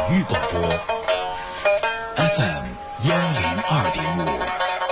育广播 FM 102.5。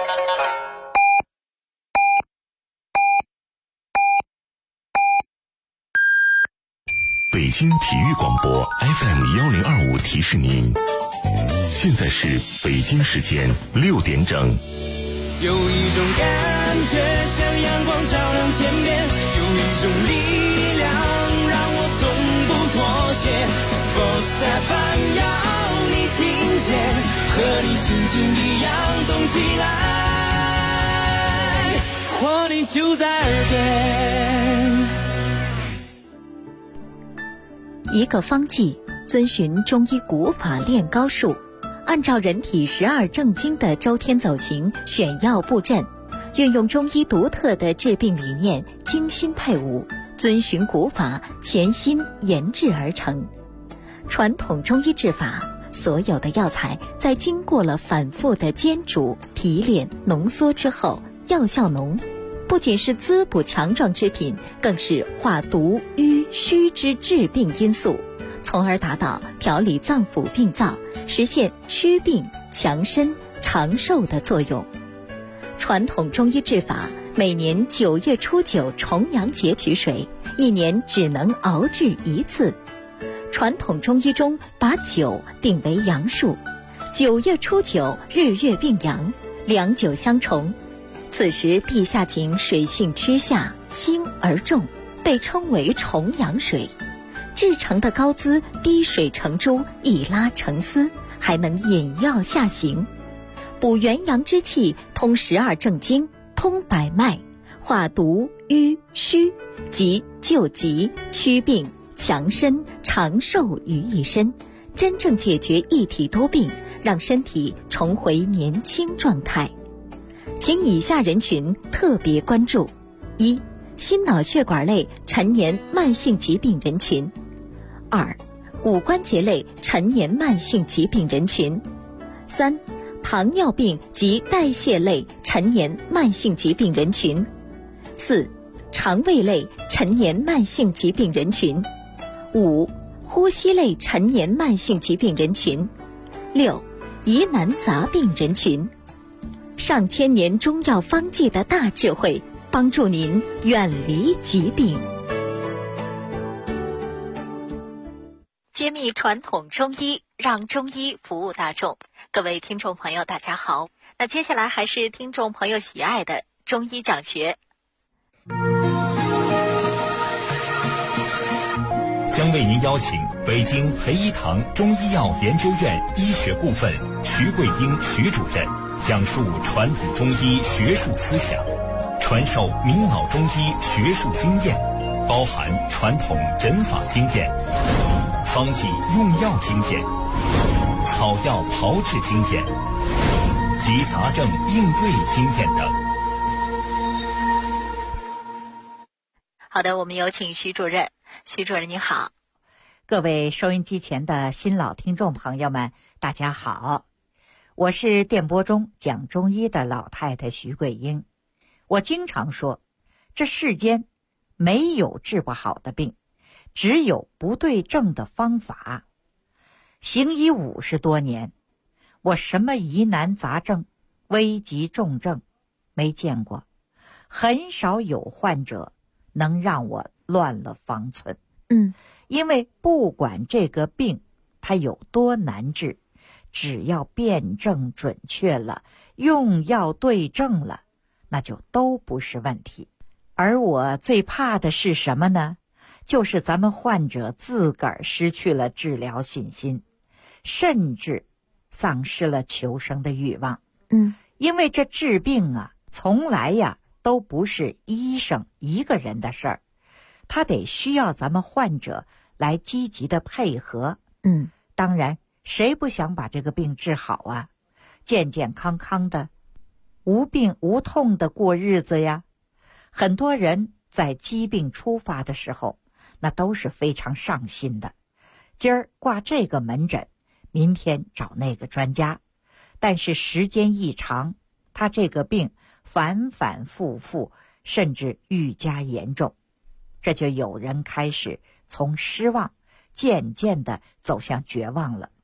北京体育广播 FM 1025提示您，现在是北京时间6点整。 有一种感觉像阳光照亮天边，有一种力量让我从不妥协。Sports FM 要你听见，和你心情一样动起来，活力就在耳边。 一个方剂遵循中医古法练高术，按照人体12正经的周天走形选药布阵，运用中医独特的治病理念，精心配伍，遵循古法，潜心研制而成。传统中医治法，所有的药材在经过了反复的煎煮、提炼、浓缩之后，药效浓，不仅是滋补强壮之品，更是化毒瘀虚之治病因素，从而达到调理脏腑病灶，实现祛病强身长寿的作用。传统中医治法，每年9月初9重阳节取水，一年只能熬制一次。传统中医中把9定为阳数，9月初9日月并阳，两9相重，此时地下井水性趋下，轻而重，被称为重阳水。制成的高滋滴水成珠，一拉成丝，还能引药下行，补元阳之气，通12正经，通百脉，化毒瘀虚，即救急祛病强身长寿于一身，真正解决一体多病，让身体重回年轻状态。请以下人群特别关注：一、心脑血管类陈年慢性疾病人群；二、骨关节类陈年慢性疾病人群；三、糖尿病及代谢类陈年慢性疾病人群；四、肠胃类陈年慢性疾病人群；五、呼吸类陈年慢性疾病人群；六、疑难杂病人群。上千年中药方剂的大智慧，帮助您远离疾病。揭秘传统中医，让中医服务大众。各位听众朋友大家好，那接下来还是听众朋友喜爱的中医讲学。 将为您邀请北京培一堂中医药研究院医学顾问徐桂英徐主任，讲述传统中医学术思想，传授明老中医学术经验，包含传统诊法经验、方剂用药经验、草药炮制经验及杂症应对经验等。 好的，我们有请徐主任。徐主任你好。 各位收音机前的新老听众朋友们大家好，我是电波中讲中医的老太太徐桂英。我经常说，这世间没有治不好的病，只有不对症的方法。行医50多年，我什么疑难杂症、危急重症没见过，很少有患者能让我乱了方寸。因为不管这个病它有多难治，只要辨证准确了，用药对症了，那就都不是问题。而我最怕的是什么呢？就是咱们患者自个儿失去了治疗信心，甚至丧失了求生的欲望。因为这治病啊，从来呀都不是医生一个人的事儿，他得需要咱们患者来积极的配合。当然谁不想把这个病治好啊，健健康康的，无病无痛的过日子呀。很多人在疾病出发的时候，那都是非常上心的，今儿挂这个门诊，明天找那个专家，但是时间一长，他这个病反反复复，甚至愈加严重，这就有人开始从失望渐渐地走向绝望了。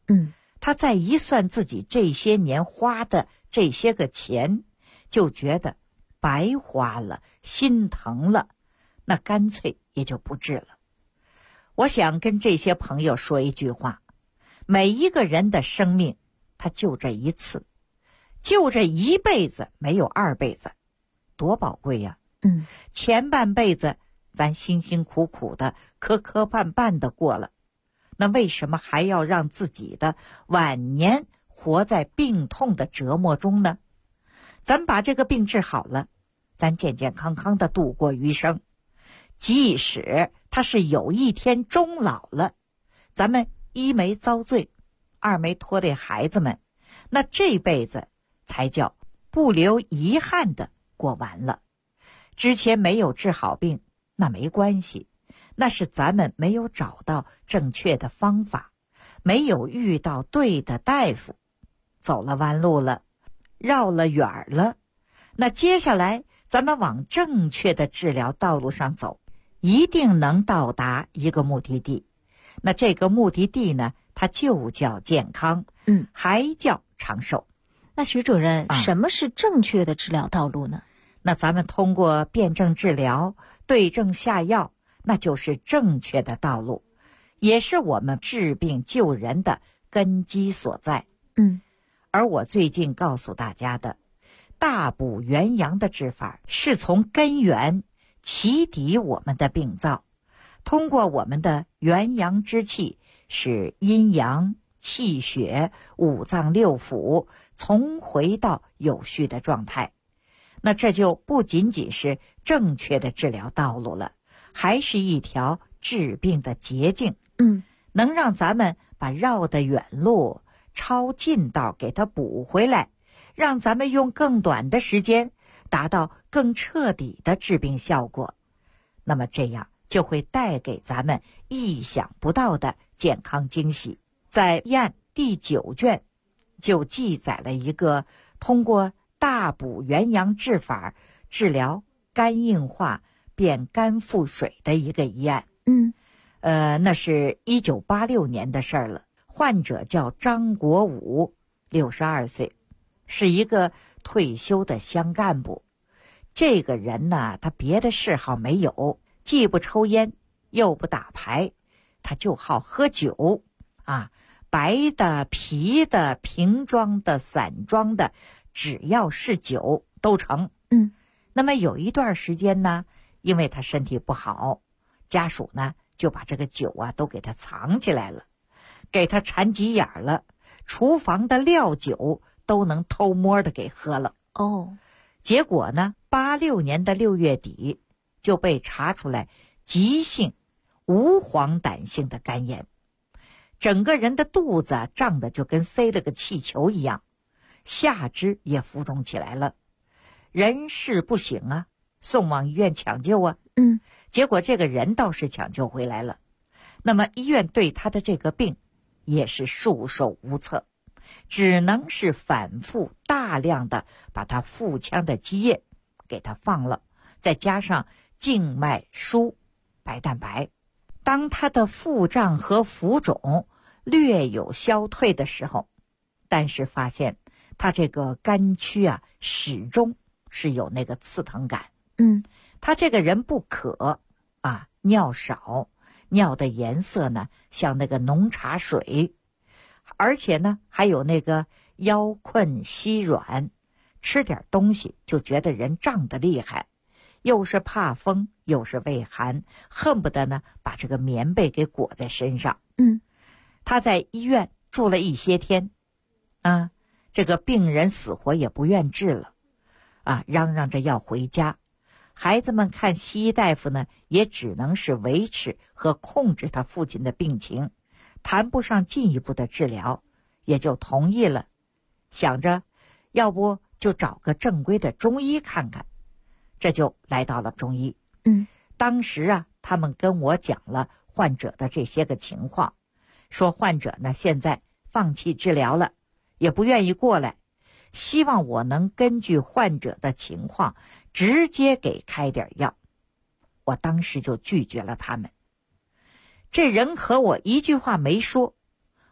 他再一算自己这些年花的这些个钱，就觉得白花了，心疼了，那干脆也就不治了。我想跟这些朋友说一句话，每一个人的生命他就这一次，就这一辈子，没有二辈子，多宝贵呀！前半辈子咱辛辛苦苦的磕磕绊绊的过了，那为什么还要让自己的晚年活在病痛的折磨中呢？咱把这个病治好了，咱健健康康的度过余生。即使他是有一天终老了，咱们一没遭罪，二没拖累孩子们，那这辈子才叫不留遗憾的过完了。之前没有治好病，那没关系，那是咱们没有找到正确的方法，没有遇到对的大夫，走了弯路了，绕了远了。那接下来咱们往正确的治疗道路上走，一定能到达一个目的地。那这个目的地呢，它就叫健康，还叫长寿。 那徐主任，什么是正确的治疗道路呢？ 那咱们通过辩证治疗，对症下药，那就是正确的道路，也是我们治病救人的根基所在。而我最近告诉大家的大补元阳的治法，是从根源起抵我们的病灶，通过我们的元阳之气，使阴阳气血五脏六腑重回到有序的状态。那这就不仅仅是正确的治疗道路了，还是一条治病的捷径。能让咱们把绕的远路抄近道给它补回来，让咱们用更短的时间达到更彻底的治病效果。那么这样就会带给咱们意想不到的健康惊喜。在医案第9卷就记载了一个通过大补元阳治法治疗肝硬化变肝腹水的一个医案。那是1986年的事儿了。患者叫张国武，62岁，是一个退休的乡干部。这个人呢，他别的嗜好没有，既不抽烟又不打牌，他就好喝酒啊，白的、啤的、瓶装的、散装的，只要是酒都成。那么有一段时间呢，因为他身体不好，家属呢就把这个酒啊都给他藏起来了，给他馋急眼了，厨房的料酒都能偷摸的给喝了。结果呢86年的6月底就被查出来急性无黄疸性的肝炎，整个人的肚子胀得就跟塞了个气球一样，下肢也浮肿起来了，人事不省啊，送往医院抢救啊。结果这个人倒是抢救回来了，那么医院对他的这个病也是束手无策，只能是反复大量的把他腹腔的积液给他放了，再加上静脉输白蛋白。当他的腹胀和浮肿略有消退的时候，但是发现他这个肝区啊始终是有那个刺疼感。他这个人不渴啊，尿少，尿的颜色呢像那个浓茶水，而且呢还有那个腰困膝软，吃点东西就觉得人胀得厉害，又是怕风又是畏寒，恨不得呢把这个棉被给裹在身上。他在医院住了一些天啊，这个病人死活也不愿治了啊，嚷嚷着要回家。孩子们看西医大夫呢，也只能是维持和控制他父亲的病情，谈不上进一步的治疗，也就同意了，想着要不就找个正规的中医看看，这就来到了中医。当时啊，他们跟我讲了患者的这些个情况，说患者呢现在放弃治疗了，也不愿意过来，希望我能根据患者的情况直接给开点药。我当时就拒绝了他们。这人和我一句话没说，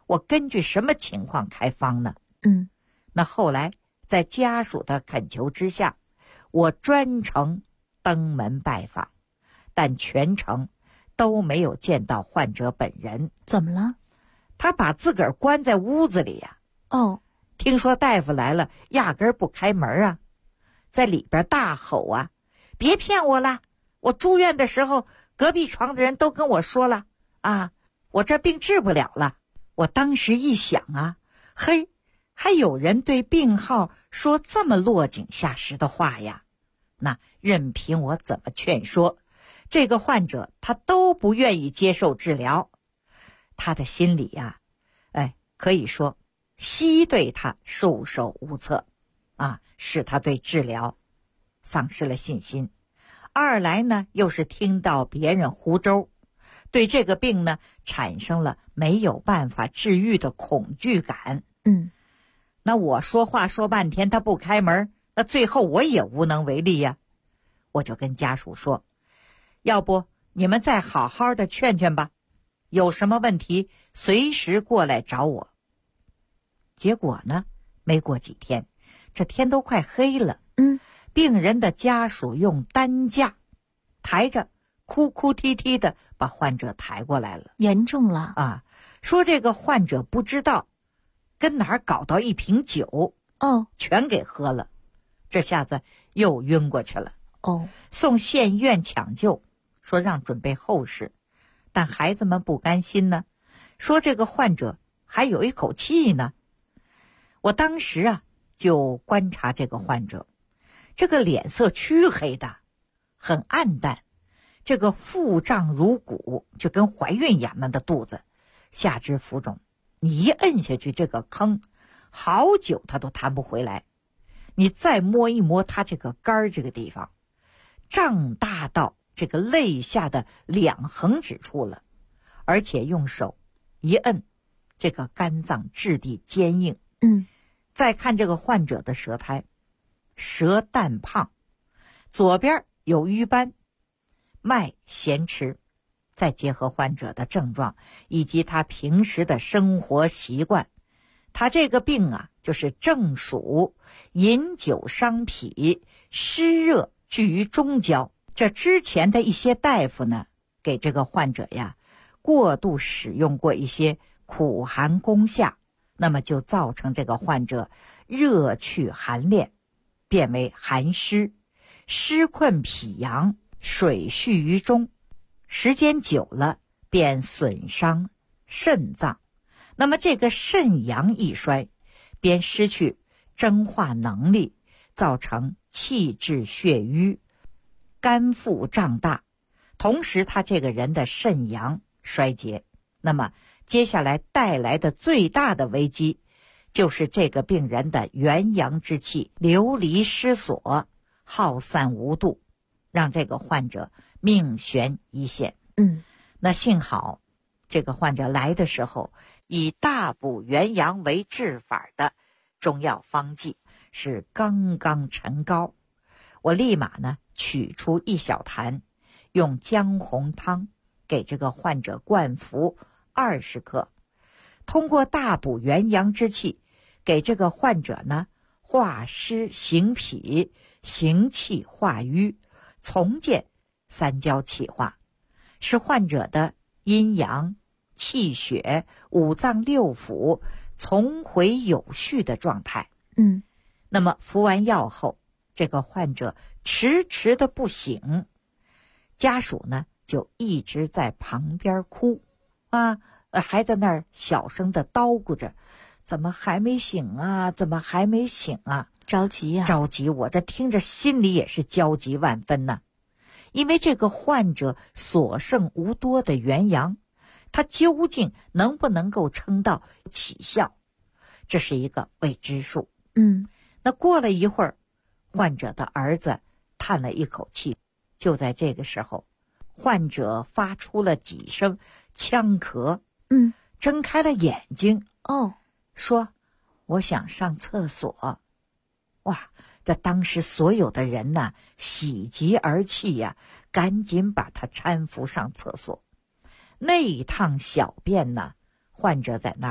我根据什么情况开方呢？那后来在家属的恳求之下，我专程登门拜访，但全程都没有见到患者本人。 怎么了？ 他把自个儿关在屋子里呀。听说大夫来了，压根儿不开门啊，在里边大吼啊，别骗我了，我住院的时候隔壁床的人都跟我说了啊，我这病治不了了。我当时一想啊，嘿，还有人对病号说这么落井下石的话呀？那任凭我怎么劝说，这个患者他都不愿意接受治疗。他的心里呀，可以说西医对他束手无策啊，使他对治疗丧失了信心。二来呢，又是听到别人胡诌，对这个病呢产生了没有办法治愈的恐惧感。那我说话说半天他不开门，那最后我也无能为力呀。我就跟家属说，要不你们再好好的劝劝吧，有什么问题随时过来找我。结果呢，没过几天，这天都快黑了，病人的家属用担架抬着，哭哭啼啼的把患者抬过来了。 严重了啊！说这个患者不知道跟哪儿搞到一瓶酒，全给喝了，这下子又晕过去了。送县医院抢救，说让准备后事，但孩子们不甘心呢，说这个患者还有一口气呢。我当时啊就观察这个患者，这个脸色黢黑的，很暗淡，这个腹胀如鼓，就跟怀孕一样的肚子，下肢浮肿，你一摁下去这个坑，好久他都弹不回来。你再摸一摸他这个肝儿这个地方，胀大到这个肋下的2横指处了，而且用手一摁，这个肝脏质地坚硬。再看这个患者的舌苔，舌淡胖，左边有瘀斑，脉咸迟，再结合患者的症状以及他平时的生活习惯，他这个病啊，就是正属饮酒伤脾，湿热居于中焦。这之前的一些大夫呢，给这个患者呀过度使用过一些苦寒攻下，那么就造成这个患者热去寒练，变为寒湿，湿困脾阳，水蓄于中，时间久了便损伤肾脏。那么这个肾阳一衰，便失去蒸化能力，造成气滞血瘀，肝腹胀大，同时他这个人的肾阳衰竭。那么接下来带来的最大的危机，就是这个病人的元阳之气流离失所，耗散无度，让这个患者命悬一线。那幸好这个患者来的时候，以大补元阳为治法的中药方剂是刚刚陈膏，我立马呢取出1小坛，用姜红汤给这个患者灌服20克，通过大补元阳之气，给这个患者呢化湿行脾，行气化瘀，重建三焦气化，使患者的阴阳、气血、五脏六腑重回有序的状态。那么服完药后，这个患者迟迟的不醒，家属呢就一直在旁边哭啊，还在那儿小声的叨咕着，怎么还没醒啊，怎么还没醒啊， 着急呀， 着急。我这听着心里也是焦急万分呢，因为这个患者所剩无多的元阳，他究竟能不能够撑到起效，这是一个未知数。那过了一会儿，患者的儿子叹了一口气，就在这个时候，患者发出了几声呛咳，睁开了眼睛，说我想上厕所。哇，这当时所有的人呢喜极而泣呀，赶紧把他搀扶上厕所。那一趟小便呢，患者在那儿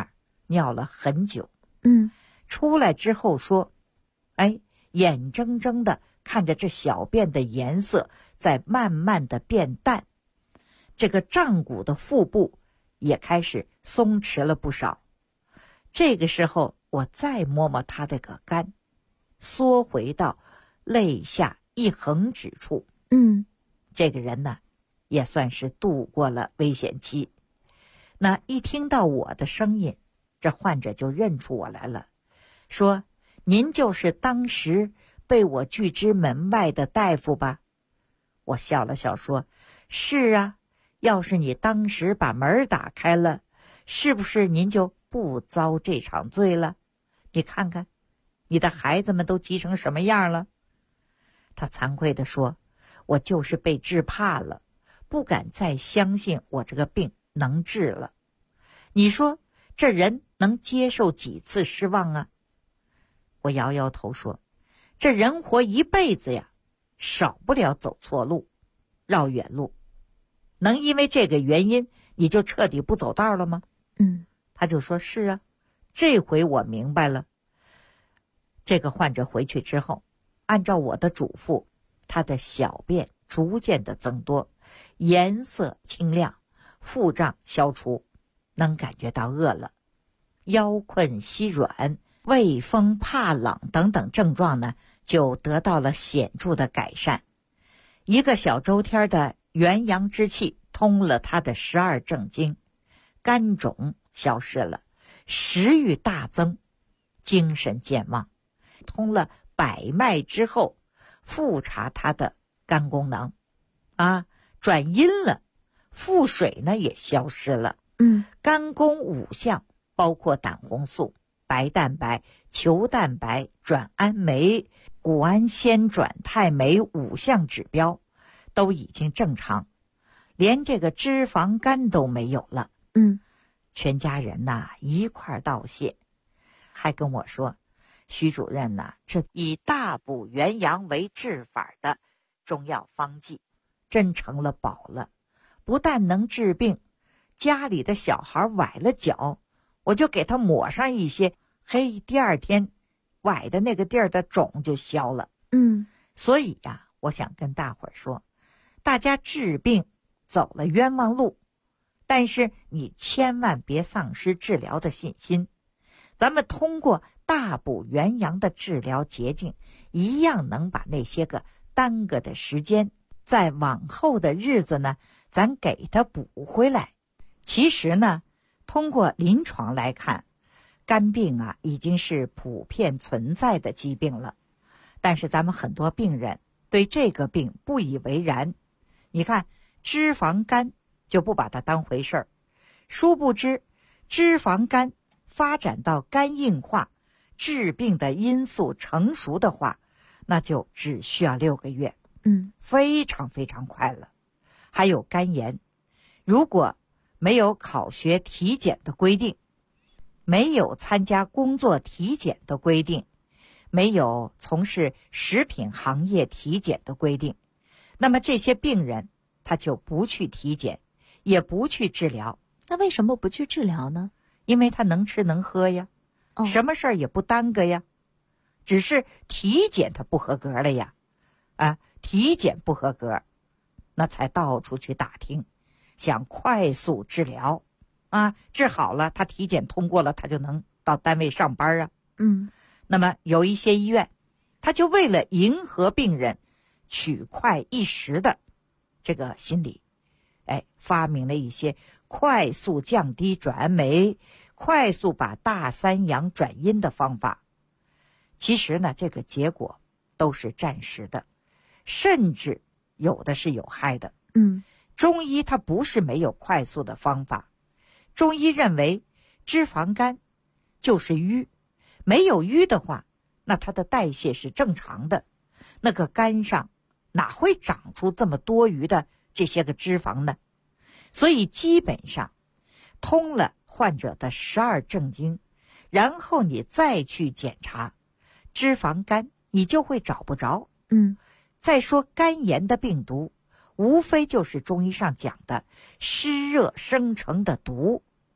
尿了很久。 出来之后说，眼睁睁的看着这小便的颜色在慢慢的变淡，这个胀鼓的腹部也开始松弛了不少。这个时候我再摸摸他这个肝，缩回到肋下一横指处。这个人呢也算是度过了危险期。那一听到我的声音，这患者就认出我来了，说您就是当时被我拒之门外的大夫吧？我笑了笑说，是啊，要是你当时把门打开了，是不是您就不遭这场罪了？你看看你的孩子们都急成什么样了。他惭愧地说，我就是被治怕了，不敢再相信我这个病能治了。你说这人能接受几次失望啊？我摇摇头说，这人活一辈子呀，少不了走错路，绕远路。能因为这个原因你就彻底不走道了吗？他就说，是啊，这回我明白了。这个患者回去之后，按照我的嘱咐，他的小便逐渐的增多，颜色清亮，腹胀消除，能感觉到饿了，腰困膝软，畏风怕冷等等症状呢，就得到了显著的改善。一个小周天的元阳之气通了他的12正经，肝肿消失了，食欲大增，精神健忘。通了百脉之后，复查他的肝功能转阴了，腹水呢也消失了。肝功5项，包括胆红素、白蛋白、球蛋白、转氨酶、谷氨酰转肽酶5项指标都已经正常，连这个脂肪肝都没有了。全家人呐一块道谢，还跟我说，徐主任呐，这以大补元阳为治法的中药方剂真成了宝了，不但能治病，家里的小孩崴了脚，我就给他抹上一些，第二天崴的那个地儿的肿就消了。所以呀，我想跟大伙儿说，大家治病走了冤枉路，但是你千万别丧失治疗的信心。咱们通过大补元阳的治疗捷径，一样能把那些个耽搁的时间，在往后的日子呢，咱给它补回来。其实呢，通过临床来看，肝病已经是普遍存在的疾病了，但是咱们很多病人对这个病不以为然。你看脂肪肝就不把它当回事儿，殊不知脂肪肝发展到肝硬化，治病的因素成熟的话，那就只需要6个月，非常非常快了。还有肝炎，如果没有考学体检的规定，没有参加工作体检的规定，没有从事食品行业体检的规定，那么这些病人他就不去体检，也不去治疗。 那为什么不去治疗呢？ 因为他能吃能喝呀，什么事儿也不耽搁呀，只是体检他不合格了呀，体检不合格，那才到处去打听，想快速治疗治好了，他体检通过了，他就能到单位上班啊。那么有一些医院，他就为了迎合病人取快一时的这个心理，发明了一些快速降低转氨酶，快速把大三阳转阴的方法。其实呢，这个结果都是暂时的，甚至有的是有害的。中医它不是没有快速的方法，中医认为脂肪肝就是瘀，没有瘀的话，那它的代谢是正常的，那个肝上哪会长出这么多余的这些个脂肪呢？所以基本上通了患者的12正经，然后你再去检查脂肪肝，你就会找不着。再说肝炎的病毒，无非就是中医上讲的湿热生成的毒，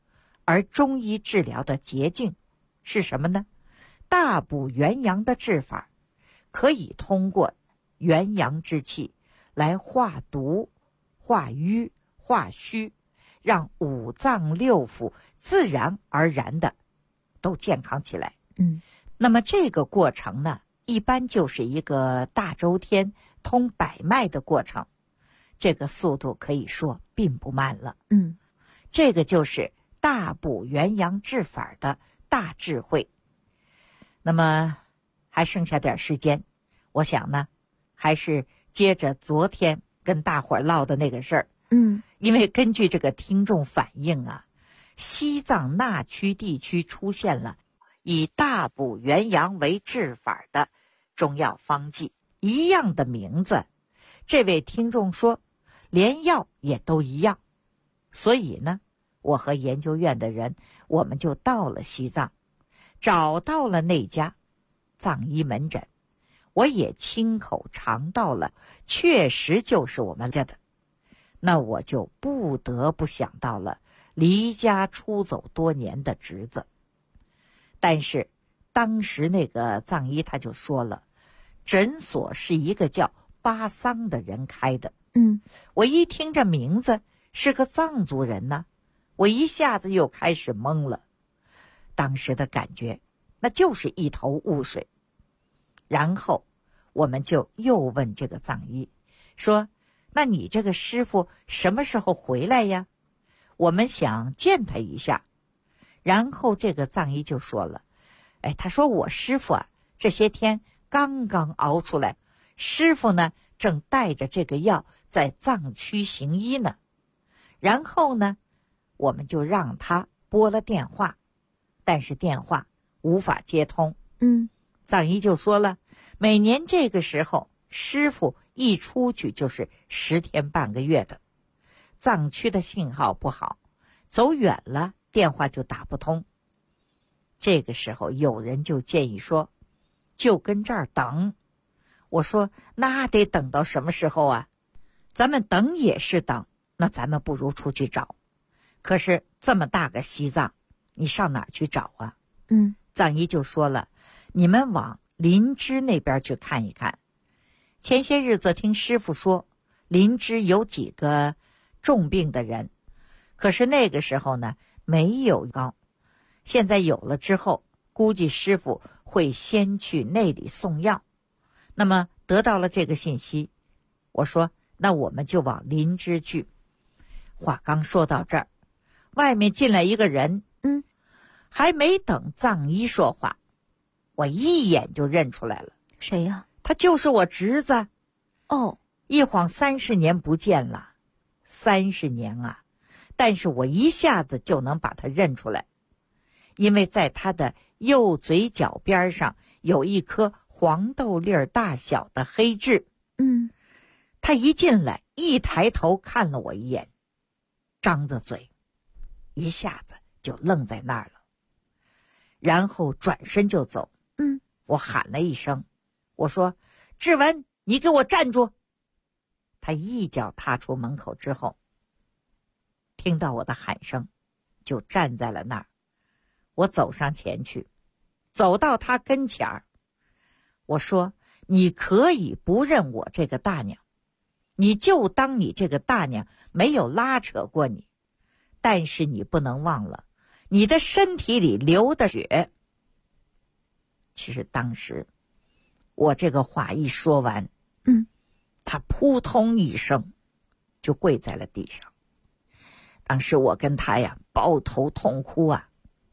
而中医治疗的捷径是什么呢？大补元阳的治法，可以通过元阳之气来化毒、化瘀、化虚，让五脏六腑自然而然的都健康起来。那么这个过程呢，一般就是一个大周天通百脉的过程，这个速度可以说并不慢了。这个就是大补元阳治法的大智慧。那么还剩下点时间，我想呢，还是接着昨天跟大伙儿唠的那个事儿。因为根据这个听众反映啊，西藏那曲地区出现了以大补元阳为治法的中药方剂，一样的名字。这位听众说，连药也都一样。所以呢，我和研究院的人，我们就到了西藏，找到了那家藏医门诊，我也亲口尝到了，确实就是我们家的。那我就不得不想到了离家出走多年的侄子。但是当时那个藏医他就说了，诊所是一个叫巴桑的人开的。我一听这名字是个藏族人呢，我一下子又开始懵了。当时的感觉那就是一头雾水。然后我们就又问这个藏医说，那你这个师傅什么时候回来呀？我们想见他一下。然后这个藏医就说了，他说我师傅啊，这些天刚刚熬出来，师傅呢正带着这个药在藏区行医呢。然后呢，我们就让他拨了电话，但是电话无法接通。藏医就说了，每年这个时候师傅一出去就是10天半个月的，藏区的信号不好，走远了电话就打不通。这个时候有人就建议说，就跟这儿等。我说那得等到什么时候啊？咱们等也是等，那咱们不如出去找。可是这么大个西藏，你上哪儿去找啊？藏医就说了，你们往林芝那边去看一看。前些日子听师傅说，林芝有几个重病的人，可是那个时候呢没有膏，现在有了之后，估计师傅会先去那里送药。那么得到了这个信息，我说那我们就往林芝去。话刚说到这儿，外面进来一个人。还没等藏医说话，我一眼就认出来了。 谁呀？ 他就是我侄子。一晃30年不见了。30年啊，但是我一下子就能把他认出来，因为在他的右嘴角边上有一颗黄豆粒儿大小的黑痣。他一进来，一抬头看了我一眼，张着嘴，一下子就愣在那儿了，然后转身就走。我喊了一声，我说志文，你给我站住。他一脚踏出门口之后，听到我的喊声，就站在了那儿。我走上前去，走到他跟前儿，我说你可以不认我这个大娘，你就当你这个大娘没有拉扯过你，但是你不能忘了你的身体里流的血。其实当时我这个话一说完，他扑通一声就跪在了地上。当时我跟他呀抱头痛哭啊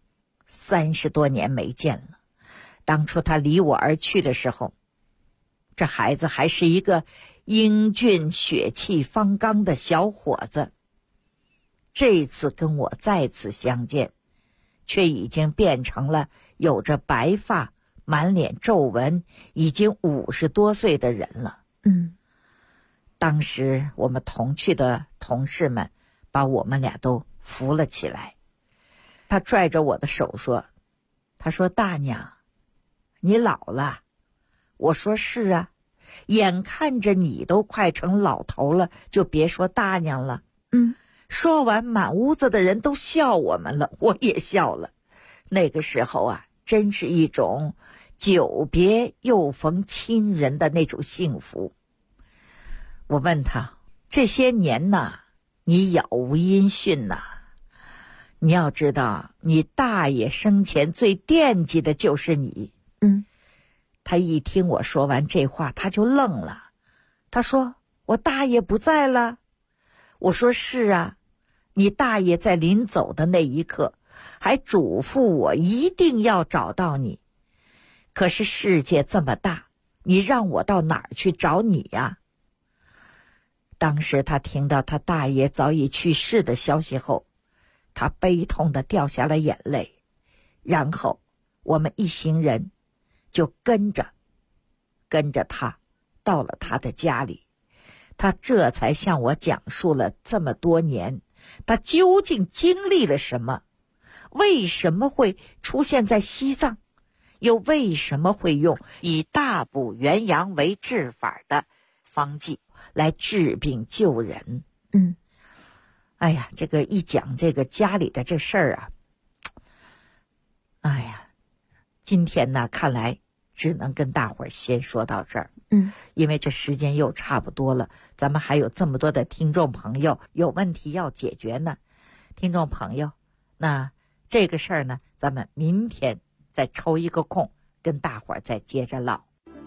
，30多年没见了。当初他离我而去的时候，这孩子还是一个英俊血气方刚的小伙子，这次跟我再次相见，却已经变成了有着白发、满脸皱纹，已经50多岁的人了。当时我们同去的同事们把我们俩都扶了起来。他拽着我的手说，他说大娘，你老了。我说是啊，眼看着你都快成老头了，就别说大娘了。 说完，满屋子的人都笑我们了，我也笑了。那个时候啊，真是一种久别又逢亲人的那种幸福。我问他，这些年呐，你杳无音讯呐。你要知道，你大爷生前最惦记的就是你。他一听我说完这话，他就愣了。他说，我大爷不在了。我说是啊，你大爷在临走的那一刻还嘱咐我一定要找到你。可是世界这么大，你让我到哪儿去找你呀？当时他听到他大爷早已去世的消息后，他悲痛地掉下了眼泪。然后我们一行人就跟着他到了他的家里。他这才向我讲述了这么多年他究竟经历了什么，为什么会出现在西藏，又为什么会用以大补元阳为治法的方剂来治病救人。哎呀，这个一讲这个家里的这事儿啊，哎呀，今天呢看来只能跟大伙儿先说到这儿。因为这时间又差不多了，咱们还有这么多的听众朋友有问题要解决呢。听众朋友，那这个事儿呢，咱们明天再抽一个空跟大伙儿再接着唠。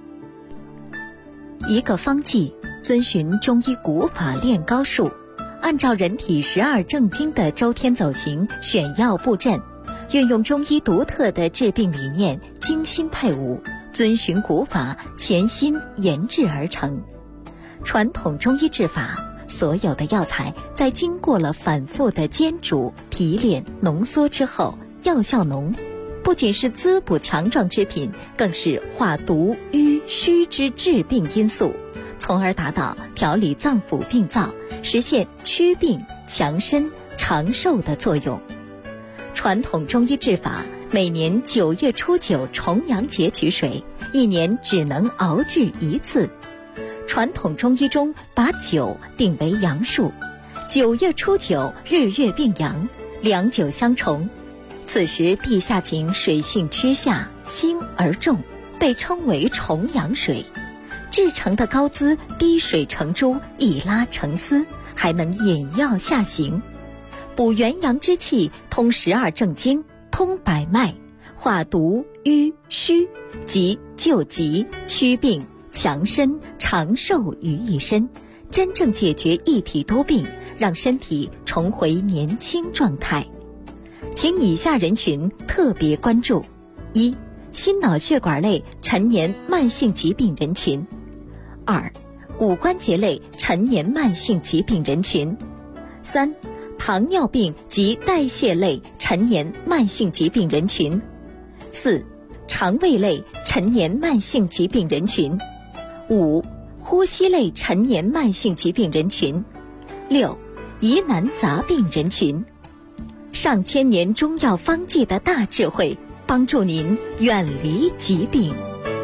一个方剂遵循中医古法炼膏术，按照人体12正经的周天走形选药布阵，运用中医独特的治病理念，精心配伍，遵循古法潜心研制而成。传统中医治法，所有的药材在经过了反复的煎煮、提炼、浓缩之后，药效浓，不仅是滋补强壮之品，更是化毒瘀虚之治病因素，从而达到调理脏腑病灶，实现祛病强身长寿的作用。传统中医治法每年9月初9重阳节取水，一年只能熬制一次。传统中医中把9定为阳数，9月初9日月并阳，良久相重。此时地下井水性趋下，轻而重，被称为重阳水。制成的膏滋滴水成珠，一拉成丝，还能引药下行，补元阳之气，通12正经，通百脉，化毒瘀虚，即救急祛病强身长寿于一身，真正解决一体多病，让身体重回年轻状态。请以下人群特别关注：一、心脑血管类陈年慢性疾病人群；二、骨关节类陈年慢性疾病人群；三、糖尿病及代谢类陈年慢性疾病人群；四、肠胃类陈年慢性疾病人群；五、呼吸类陈年慢性疾病人群；六、疑难杂病人群。上千年中药方剂的大智慧，帮助您远离疾病。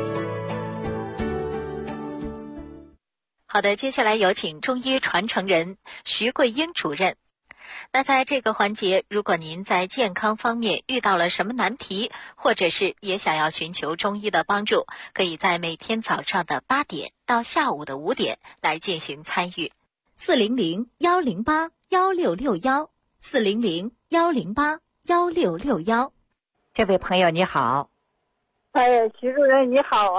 好的，接下来有请中医传承人徐桂英主任。那在这个环节，如果您在健康方面遇到了什么难题，或者是也想要寻求中医的帮助，可以在每天早上的8点到下午的5点来进行参与。400-108-1661，400-108-1661。这位朋友你好。 哎，徐主任你好啊。